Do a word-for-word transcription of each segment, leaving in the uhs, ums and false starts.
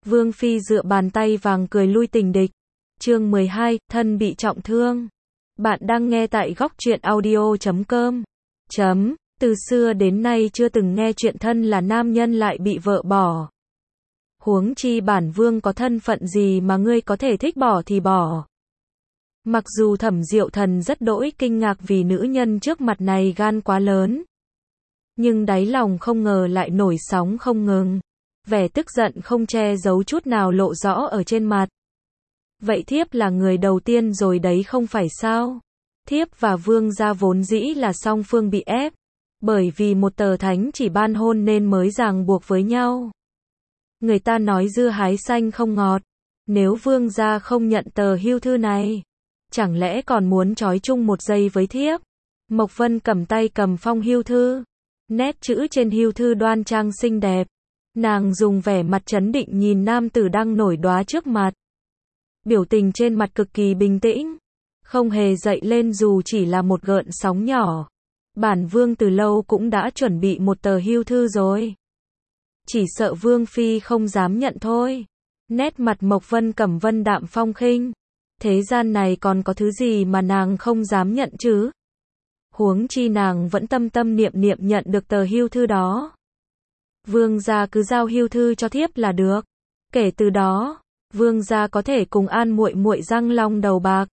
Vương Phi dựa bàn tay vàng cười lui tình địch. Chương mười hai, thân bị trọng thương. Bạn đang nghe tại góc truyện audio chấm com. Chấm, từ xưa đến nay chưa từng nghe chuyện thân là nam nhân lại bị vợ bỏ. Huống chi bản vương có thân phận gì mà ngươi có thể thích bỏ thì bỏ. Mặc dù Thẩm Diệu Thần rất đỗi kinh ngạc vì nữ nhân trước mặt này gan quá lớn, nhưng đáy lòng không ngờ lại nổi sóng không ngừng. Vẻ tức giận không che giấu chút nào lộ rõ ở trên mặt. Vậy thiếp là người đầu tiên rồi đấy không phải sao? Thiếp và vương gia vốn dĩ là song phương bị ép, bởi vì một tờ thánh chỉ ban hôn nên mới ràng buộc với nhau. Người ta nói dưa hái xanh không ngọt, nếu vương gia không nhận tờ hưu thư này, chẳng lẽ còn muốn trói chung một giây với thiếp? Mộc Vân cầm tay cầm phong hưu thư, nét chữ trên hưu thư đoan trang xinh đẹp. Nàng dùng vẻ mặt trấn định nhìn nam tử đang nổi đoá trước mặt. Biểu tình trên mặt cực kỳ bình tĩnh, không hề dậy lên dù chỉ là một gợn sóng nhỏ. Bản vương từ lâu cũng đã chuẩn bị một tờ hưu thư rồi. Chỉ sợ vương phi không dám nhận thôi. Nét mặt Mộc Vân Cẩm vân đạm phong khinh. Thế gian này còn có thứ gì mà nàng không dám nhận chứ? Huống chi nàng vẫn tâm tâm niệm niệm nhận được tờ hưu thư đó. Vương gia cứ giao hưu thư cho thiếp là được. Kể từ đó, vương gia có thể cùng an muội muội răng long đầu bạc.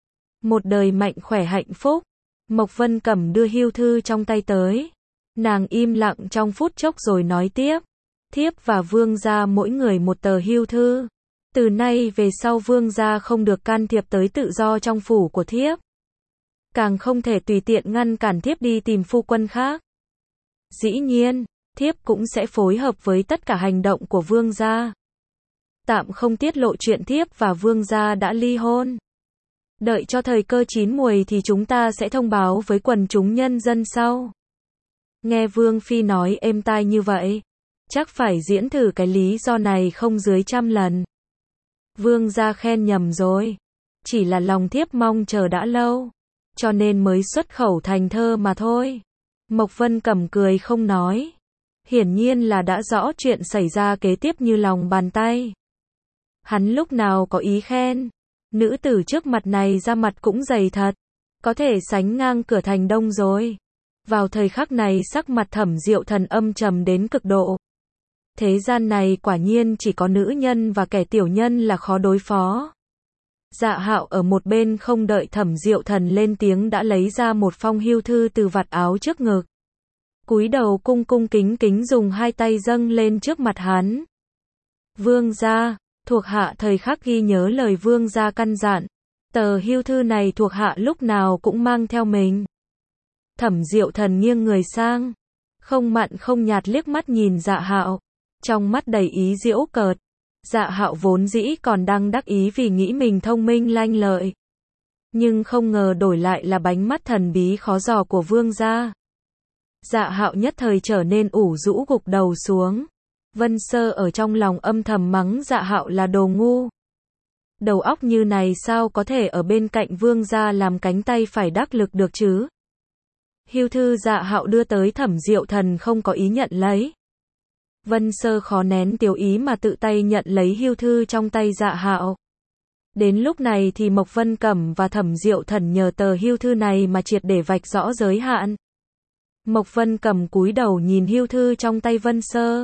Một đời mạnh khỏe hạnh phúc. Mộc Vân Cẩm đưa hưu thư trong tay tới. Nàng im lặng trong phút chốc rồi nói tiếp. Thiếp và vương gia mỗi người một tờ hưu thư. Từ nay về sau vương gia không được can thiệp tới tự do trong phủ của thiếp. Càng không thể tùy tiện ngăn cản thiếp đi tìm phu quân khác. Dĩ nhiên, thiếp cũng sẽ phối hợp với tất cả hành động của vương gia. Tạm không tiết lộ chuyện thiếp và vương gia đã ly hôn. Đợi cho thời cơ chín muồi thì chúng ta sẽ thông báo với quần chúng nhân dân sau. Nghe Vương Phi nói êm tai như vậy, chắc phải diễn thử cái lý do này không dưới trăm lần. Vương gia khen nhầm rồi. Chỉ là lòng thiếp mong chờ đã lâu, cho nên mới xuất khẩu thành thơ mà thôi. Mộc Vân Cẩm cười không nói. Hiển nhiên là đã rõ chuyện xảy ra kế tiếp như lòng bàn tay. Hắn lúc nào có ý khen. Nữ tử trước mặt này ra mặt cũng dày thật. Có thể sánh ngang cửa thành đông rồi. Vào thời khắc này sắc mặt Thẩm Diệu Thần âm trầm đến cực độ. Thế gian này quả nhiên chỉ có nữ nhân và kẻ tiểu nhân là khó đối phó. Dạ Hạo ở một bên không đợi Thẩm Diệu Thần lên tiếng đã lấy ra một phong hưu thư từ vạt áo trước ngực. Cúi đầu cung cung kính kính dùng hai tay dâng lên trước mặt hắn. Vương gia, thuộc hạ thời khắc ghi nhớ lời vương gia căn dặn. Tờ hưu thư này thuộc hạ lúc nào cũng mang theo mình. Thẩm Diệu Thần nghiêng người sang, không mặn không nhạt liếc mắt nhìn Dạ Hạo, trong mắt đầy ý giễu cợt. Dạ Hạo vốn dĩ còn đang đắc ý vì nghĩ mình thông minh lanh lợi, nhưng không ngờ đổi lại là bánh mắt thần bí khó dò của vương gia. Dạ Hạo nhất thời trở nên ủ rũ gục đầu xuống. Vân Sơ ở trong lòng âm thầm mắng Dạ Hạo là đồ ngu. Đầu óc như này sao có thể ở bên cạnh vương gia làm cánh tay phải đắc lực được chứ? Hưu thư Dạ Hạo đưa tới Thẩm Diệu Thần không có ý nhận lấy. Vân Sơ khó nén tiểu ý mà tự tay nhận lấy hưu thư trong tay Dạ Hạo. Đến lúc này thì Mộc Vân Cẩm và Thẩm Diệu Thần nhờ tờ hưu thư này mà triệt để vạch rõ giới hạn. Mộc Vân Cẩm cúi đầu nhìn hưu thư trong tay Vân Sơ.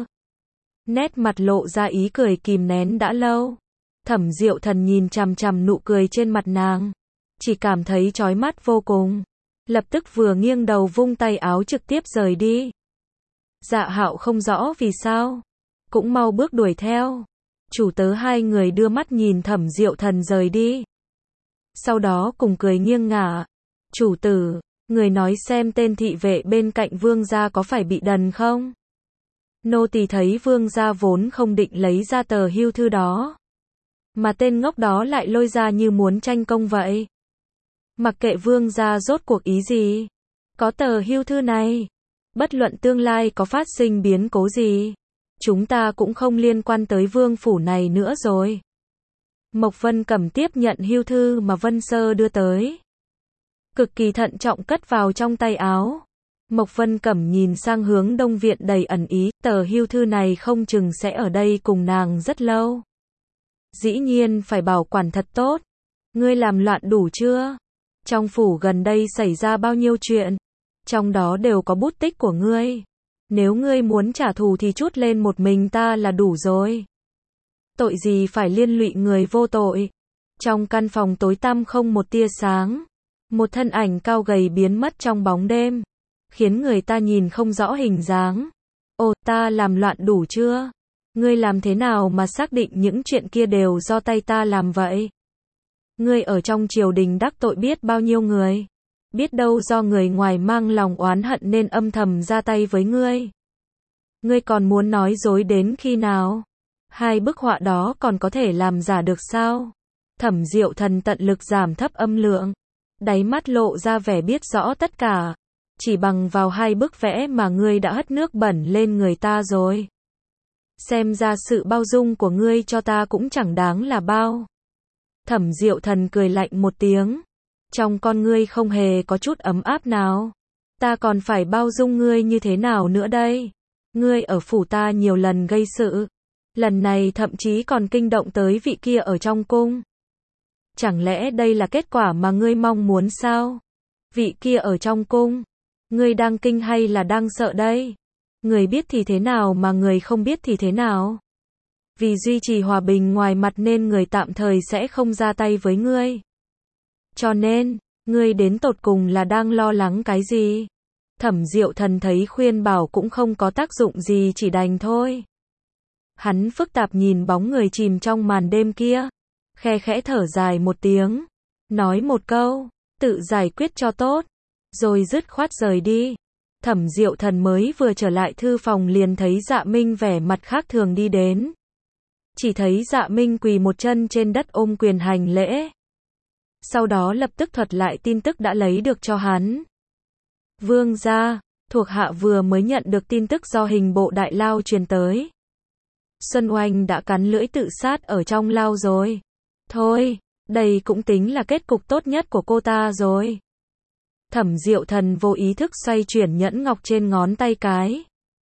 Nét mặt lộ ra ý cười kìm nén đã lâu. Thẩm Diệu Thần nhìn chằm chằm nụ cười trên mặt nàng, chỉ cảm thấy chói mắt vô cùng. Lập tức vừa nghiêng đầu vung tay áo trực tiếp rời đi. Dạ Hạo không rõ vì sao, cũng mau bước đuổi theo. Chủ tớ hai người đưa mắt nhìn Thẩm Diệu Thần rời đi. Sau đó cùng cười nghiêng ngả. Chủ tử, người nói xem tên thị vệ bên cạnh vương gia có phải bị đần không? Nô tỳ thấy vương gia vốn không định lấy ra tờ hưu thư đó, mà tên ngốc đó lại lôi ra như muốn tranh công vậy. Mặc kệ vương gia rốt cuộc ý gì, có tờ hưu thư này, bất luận tương lai có phát sinh biến cố gì, chúng ta cũng không liên quan tới vương phủ này nữa rồi. Mộc Vân Cẩm tiếp nhận hưu thư mà Vân Sơ đưa tới, cực kỳ thận trọng cất vào trong tay áo. Mộc Vân Cẩm nhìn sang hướng Đông Viện đầy ẩn ý, tờ hưu thư này không chừng sẽ ở đây cùng nàng rất lâu. Dĩ nhiên phải bảo quản thật tốt. Ngươi làm loạn đủ chưa? Trong phủ gần đây xảy ra bao nhiêu chuyện? Trong đó đều có bút tích của ngươi. Nếu ngươi muốn trả thù thì trút lên một mình ta là đủ rồi. Tội gì phải liên lụy người vô tội. Trong căn phòng tối tăm không một tia sáng. Một thân ảnh cao gầy biến mất trong bóng đêm. Khiến người ta nhìn không rõ hình dáng. Ồ, ta làm loạn đủ chưa? Ngươi làm thế nào mà xác định những chuyện kia đều do tay ta làm vậy? Ngươi ở trong triều đình đắc tội biết bao nhiêu người? Biết đâu do người ngoài mang lòng oán hận nên âm thầm ra tay với ngươi. Ngươi còn muốn nói dối đến khi nào? Hai bức họa đó còn có thể làm giả được sao? Thẩm Diệu Thần tận lực giảm thấp âm lượng. Đáy mắt lộ ra vẻ biết rõ tất cả. Chỉ bằng vào hai bức vẽ mà ngươi đã hất nước bẩn lên người ta rồi. Xem ra sự bao dung của ngươi cho ta cũng chẳng đáng là bao. Thẩm Diệu Thần cười lạnh một tiếng. Trong con ngươi không hề có chút ấm áp nào. Ta còn phải bao dung ngươi như thế nào nữa đây? Ngươi ở phủ ta nhiều lần gây sự. Lần này thậm chí còn kinh động tới vị kia ở trong cung. Chẳng lẽ đây là kết quả mà ngươi mong muốn sao? Vị kia ở trong cung. Ngươi đang kinh hay là đang sợ đây? Người biết thì thế nào mà người không biết thì thế nào? Vì duy trì hòa bình ngoài mặt nên người tạm thời sẽ không ra tay với ngươi. Cho nên, ngươi đến tột cùng là đang lo lắng cái gì? Thẩm Diệu Thần thấy khuyên bảo cũng không có tác dụng gì, chỉ đành thôi. Hắn phức tạp nhìn bóng người chìm trong màn đêm kia. Khe khẽ thở dài một tiếng. Nói một câu, tự giải quyết cho tốt. Rồi dứt khoát rời đi. Thẩm Diệu Thần mới vừa trở lại thư phòng liền thấy Dạ Minh vẻ mặt khác thường đi đến. Chỉ thấy Dạ Minh quỳ một chân trên đất ôm quyền hành lễ. Sau đó lập tức thuật lại tin tức đã lấy được cho hắn. Vương gia, thuộc hạ vừa mới nhận được tin tức do hình bộ đại lao truyền tới. Xuân Oanh đã cắn lưỡi tự sát ở trong lao rồi. Thôi, đây cũng tính là kết cục tốt nhất của cô ta rồi. Thẩm Diệu Thần vô ý thức xoay chuyển nhẫn ngọc trên ngón tay cái.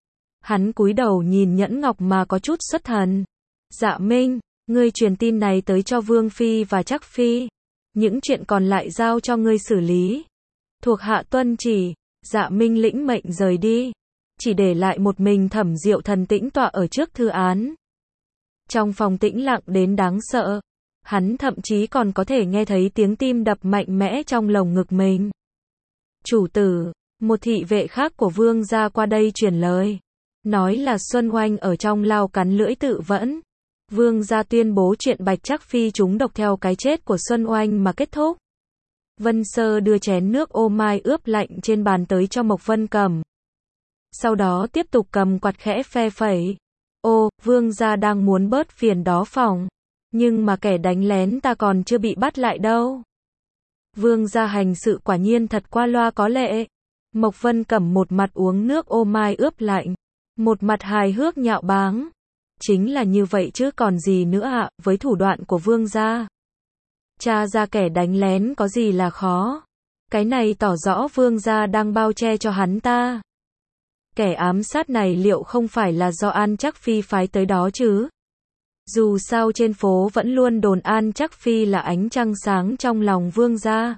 Hắn cúi đầu nhìn nhẫn ngọc mà có chút xuất thần. Dạ Minh, ngươi truyền tin này tới cho Vương Phi và Trắc Phi. Những chuyện còn lại giao cho ngươi xử lý. Thuộc hạ tuân chỉ. Dạ Minh lĩnh mệnh rời đi. Chỉ để lại một mình Thẩm Diệu Thần tĩnh tọa ở trước thư án. Trong phòng tĩnh lặng đến đáng sợ. Hắn thậm chí còn có thể nghe thấy tiếng tim đập mạnh mẽ trong lồng ngực mình. Chủ tử, một thị vệ khác của vương gia qua đây truyền lời. Nói là Xuân Oanh ở trong lao cắn lưỡi tự vẫn. Vương gia tuyên bố chuyện Bạch Trắc Phi trúng độc theo cái chết của Xuân Oanh mà kết thúc. Vân Sơ đưa chén nước ô mai ướp lạnh trên bàn tới cho Mộc Vân Cẩm. Sau đó tiếp tục cầm quạt khẽ phe phẩy. Ô, vương gia đang muốn bớt phiền đó phòng. Nhưng mà kẻ đánh lén ta còn chưa bị bắt lại đâu. Vương gia hành sự quả nhiên thật qua loa có lệ. Mộc Vân Cẩm một mặt uống nước ô mai ướp lạnh. Một mặt hài hước nhạo báng. Chính là như vậy chứ còn gì nữa ạ, với thủ đoạn của vương gia. Tra ra kẻ đánh lén có gì là khó. Cái này tỏ rõ vương gia đang bao che cho hắn ta. Kẻ ám sát này liệu không phải là do An Trắc Phi phái tới đó chứ? Dù sao trên phố vẫn luôn đồn An Trắc Phi là ánh trăng sáng trong lòng vương gia.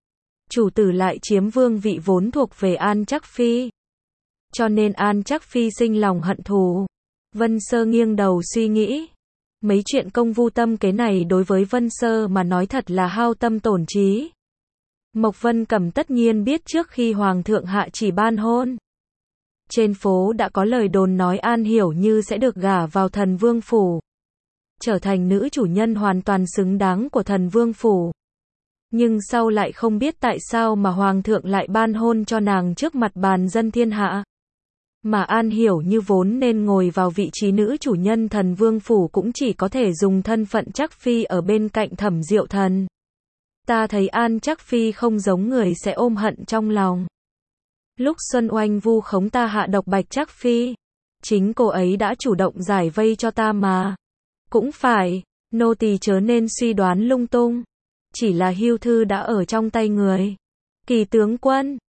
Chủ tử lại chiếm vương vị vốn thuộc về An Trắc Phi. Cho nên An Trắc Phi sinh lòng hận thù. Vân Sơ nghiêng đầu suy nghĩ. Mấy chuyện công vu tâm kế này đối với Vân Sơ mà nói thật là hao tâm tổn trí. Mộc Vân Cẩm tất nhiên biết trước khi Hoàng thượng hạ chỉ ban hôn. Trên phố đã có lời đồn nói An Hiểu Như sẽ được gả vào Thần Vương Phủ. Trở thành nữ chủ nhân hoàn toàn xứng đáng của Thần Vương Phủ. Nhưng sau lại không biết tại sao mà Hoàng thượng lại ban hôn cho nàng trước mặt bàn dân thiên hạ. Mà An Hiểu Như vốn nên ngồi vào vị trí nữ chủ nhân Thần Vương Phủ cũng chỉ có thể dùng thân phận Trắc Phi ở bên cạnh Thẩm Diệu Thần. Ta thấy An Trắc Phi không giống người sẽ ôm hận trong lòng. Lúc Xuân Oanh vu khống ta hạ độc Bạch Trắc Phi, chính cô ấy đã chủ động giải vây cho ta mà. Cũng phải, nô tỳ chớ nên suy đoán lung tung. Chỉ là hưu thư đã ở trong tay người. Kỳ tướng quân,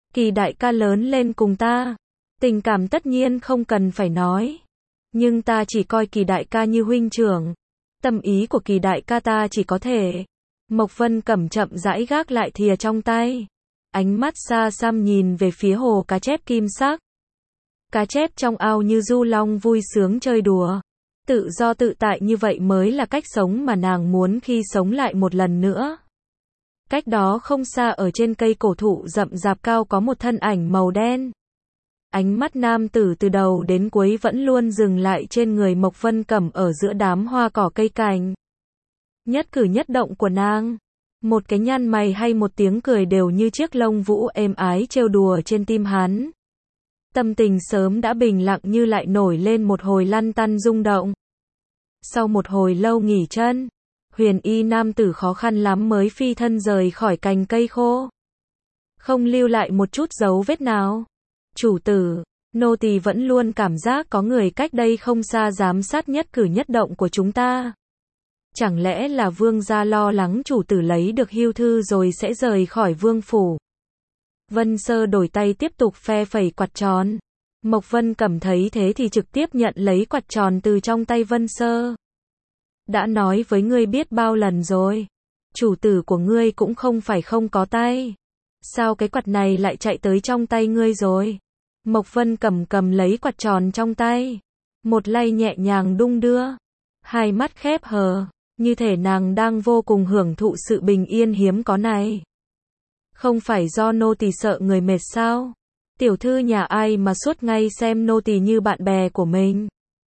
Kỳ đại ca lớn lên cùng ta. Tình cảm tất nhiên không cần phải nói. Nhưng ta chỉ coi Kỳ đại ca như huynh trưởng. Tâm ý của Kỳ đại ca ta chỉ có thể. Mộc Vân Cẩm chậm rãi gác lại thìa trong tay. Ánh mắt xa xăm nhìn về phía hồ cá chép kim sắc. Cá chép trong ao như du long vui sướng chơi đùa. Tự do tự tại như vậy mới là cách sống mà nàng muốn khi sống lại một lần nữa. Cách đó không xa ở trên cây cổ thụ rậm rạp cao có một thân ảnh màu đen. Ánh mắt nam tử từ đầu đến cuối vẫn luôn dừng lại trên người Mộc Vân Cẩm ở giữa đám hoa cỏ cây cành. Nhất cử nhất động của nàng, một cái nhăn mày hay một tiếng cười đều như chiếc lông vũ êm ái trêu đùa trên tim hắn. Tâm tình sớm đã bình lặng như lại nổi lên một hồi lăn tăn rung động. Sau một hồi lâu nghỉ chân, huyền y nam tử khó khăn lắm mới phi thân rời khỏi cành cây khô. Không lưu lại một chút dấu vết nào. Chủ tử, nô tỳ vẫn luôn cảm giác có người cách đây không xa giám sát nhất cử nhất động của chúng ta. Chẳng lẽ là vương gia lo lắng chủ tử lấy được hưu thư rồi sẽ rời khỏi vương phủ. Vân Sơ đổi tay tiếp tục phe phẩy quạt tròn. Mộc Vân Cẩm thấy thế thì trực tiếp nhận lấy quạt tròn từ trong tay Vân Sơ. Đã nói với ngươi biết bao lần rồi. Chủ tử của ngươi cũng không phải không có tay. Sao cái quạt này lại chạy tới trong tay ngươi rồi? Mộc Vân Cẩm cầm lấy quạt tròn trong tay. Một lay nhẹ nhàng đung đưa. Hai mắt khép hờ. Như thể nàng đang vô cùng hưởng thụ sự bình yên hiếm có này. Không phải do nô tỳ sợ người mệt sao? Tiểu thư nhà ai mà suốt ngày xem nô tỳ như bạn bè của mình.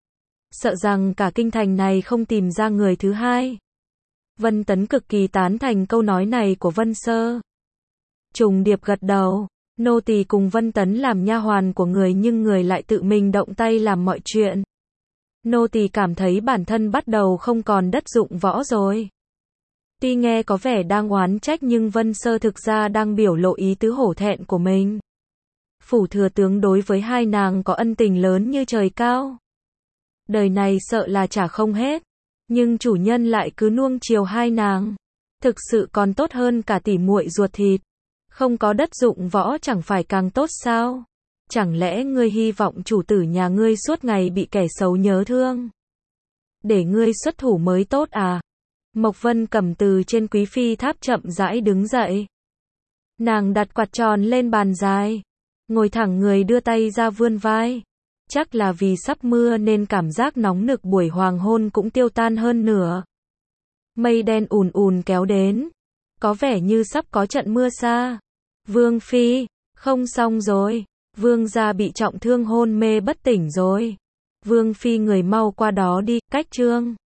Sợ rằng cả kinh thành này không tìm ra người thứ hai. Vân Tấn cực kỳ tán thành câu nói này của Vân Sơ. Trùng điệp gật đầu. Nô tỳ cùng Vân Tấn làm nha hoàn của người nhưng người lại tự mình động tay làm mọi chuyện. Nô tỳ cảm thấy bản thân bắt đầu không còn đất dụng võ rồi. Tuy nghe có vẻ đang oán trách nhưng Vân Sơ thực ra đang biểu lộ ý tứ hổ thẹn của mình. Phủ thừa tướng đối với hai nàng có ân tình lớn như trời cao. Đời này sợ là trả không hết. Nhưng chủ nhân lại cứ nuông chiều hai nàng. Thực sự còn tốt hơn cả tỉ muội ruột thịt. Không có đất dụng võ chẳng phải càng tốt sao? Chẳng lẽ ngươi hy vọng chủ tử nhà ngươi suốt ngày bị kẻ xấu nhớ thương? Để ngươi xuất thủ mới tốt à? Mộc Vân Cẩm từ trên quý phi tháp chậm rãi đứng dậy. Nàng đặt quạt tròn lên bàn dài. Ngồi thẳng người đưa tay ra vươn vai. Chắc là vì sắp mưa nên cảm giác nóng nực buổi hoàng hôn cũng tiêu tan hơn nửa. Mây đen ùn ùn kéo đến. Có vẻ như sắp có trận mưa xa. Vương phi, không xong rồi. Vương gia bị trọng thương hôn mê bất tỉnh rồi. Vương phi người mau qua đó đi, cách trương.